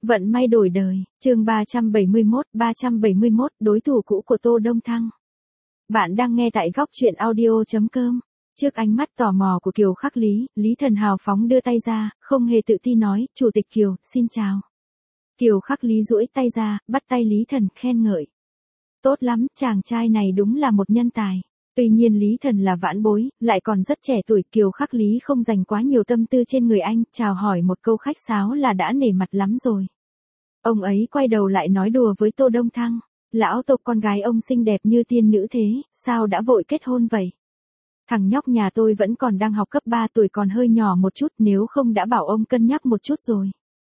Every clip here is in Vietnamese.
Vận may đổi đời, chương 371, đối thủ cũ của Tô Đông Thăng. Bạn đang nghe tại góc truyện audio.com. Trước ánh mắt tò mò của Kiều Khắc Lý, Lý Thần hào phóng đưa tay ra, không hề tự ti nói, Chủ tịch Kiều, xin chào. Kiều Khắc Lý duỗi tay ra, bắt tay Lý Thần khen ngợi. Tốt lắm, chàng trai này đúng là một nhân tài. Tuy nhiên Lý Thần là vãn bối, lại còn rất trẻ tuổi. Kiều Khắc Lý không dành quá nhiều tâm tư trên người anh, chào hỏi một câu khách sáo là đã nể mặt lắm rồi. Ông ấy quay đầu lại nói đùa với Tô Đông Thăng. Lão Tô, con gái ông xinh đẹp như tiên nữ thế, sao đã vội kết hôn vậy? Thằng nhóc nhà tôi vẫn còn đang học cấp 3 tuổi, còn hơi nhỏ một chút, nếu không đã bảo ông cân nhắc một chút rồi.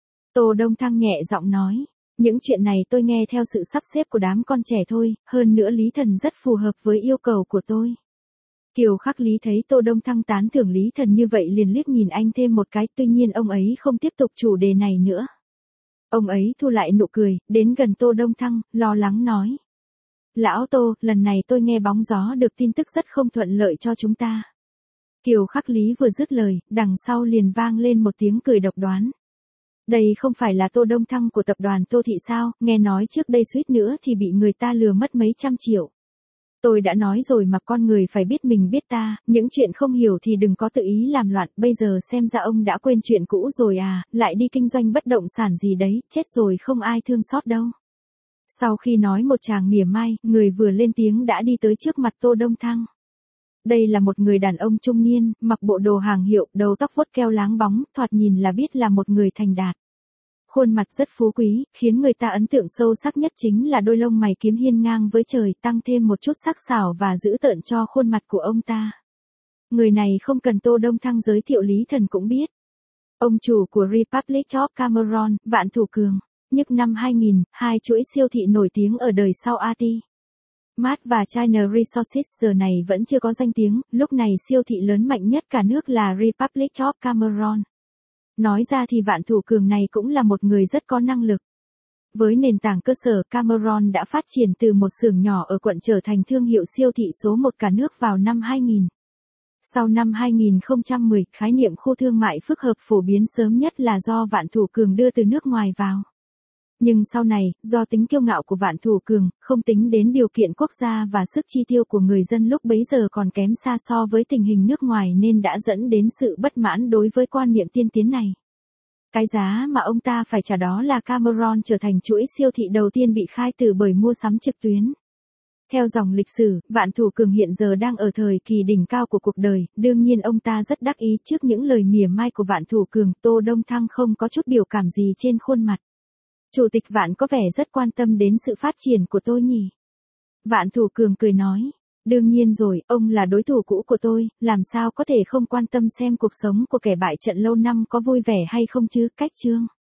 Tô Đông Thăng nhẹ giọng nói. Những chuyện này tôi nghe theo sự sắp xếp của đám con trẻ thôi, hơn nữa Lý Thần rất phù hợp với yêu cầu của tôi. Kiều Khắc Lý thấy Tô Đông Thăng tán thưởng Lý Thần như vậy liền liếc nhìn anh thêm một cái, tuy nhiên ông ấy không tiếp tục chủ đề này nữa. Ông ấy thu lại nụ cười, đến gần Tô Đông Thăng, lo lắng nói. Lão Tô, lần này tôi nghe bóng gió được tin tức rất không thuận lợi cho chúng ta. Kiều Khắc Lý vừa dứt lời, đằng sau liền vang lên một tiếng cười độc đoán. Đây không phải là Tô Đông Thăng của tập đoàn Tô Thị sao, nghe nói trước đây suýt nữa thì bị người ta lừa mất mấy trăm triệu. Tôi đã nói rồi mà, con người phải biết mình biết ta, những chuyện không hiểu thì đừng có tự ý làm loạn, bây giờ xem ra ông đã quên chuyện cũ rồi à, lại đi kinh doanh bất động sản gì đấy, chết rồi không ai thương xót đâu. Sau khi nói một tràng mỉa mai, người vừa lên tiếng đã đi tới trước mặt Tô Đông Thăng. Đây là một người đàn ông trung niên, mặc bộ đồ hàng hiệu, đầu tóc vuốt keo láng bóng, thoạt nhìn là biết là một người thành đạt. Khuôn mặt rất phú quý, khiến người ta ấn tượng sâu sắc nhất chính là đôi lông mày kiếm hiên ngang với trời, tăng thêm một chút sắc sảo và dữ tợn cho khuôn mặt của ông ta. Người này không cần Tô Đông Thăng giới thiệu, Lý Thần cũng biết. Ông chủ của Republic of Cameron, Vạn Thủ Cường, nhức năm 2000, hai chuỗi siêu thị nổi tiếng ở đời sau ATI Mart và China Resources giờ này vẫn chưa có danh tiếng, lúc này siêu thị lớn mạnh nhất cả nước là Republic of Cameron. Nói ra thì Vạn Thủ Cường này cũng là một người rất có năng lực. Với nền tảng cơ sở, Cameron đã phát triển từ một xưởng nhỏ ở quận trở thành thương hiệu siêu thị số 1 cả nước vào năm 2000. Sau năm 2010, khái niệm khu thương mại phức hợp phổ biến sớm nhất là do Vạn Thủ Cường đưa từ nước ngoài vào. Nhưng sau này, do tính kiêu ngạo của Vạn Thủ Cường, không tính đến điều kiện quốc gia và sức chi tiêu của người dân lúc bấy giờ còn kém xa so với tình hình nước ngoài nên đã dẫn đến sự bất mãn đối với quan niệm tiên tiến này. Cái giá mà ông ta phải trả đó là Cameron trở thành chuỗi siêu thị đầu tiên bị khai tử bởi mua sắm trực tuyến. Theo dòng lịch sử, Vạn Thủ Cường hiện giờ đang ở thời kỳ đỉnh cao của cuộc đời, đương nhiên ông ta rất đắc ý trước những lời mỉa mai của Vạn Thủ Cường. Tô Đông Thăng không có chút biểu cảm gì trên khuôn mặt. Chủ tịch Vạn có vẻ rất quan tâm đến sự phát triển của tôi nhỉ? Vạn Thủ Cường cười nói. Đương nhiên rồi, ông là đối thủ cũ của tôi, làm sao có thể không quan tâm xem cuộc sống của kẻ bại trận lâu năm có vui vẻ hay không chứ, Cách Trương.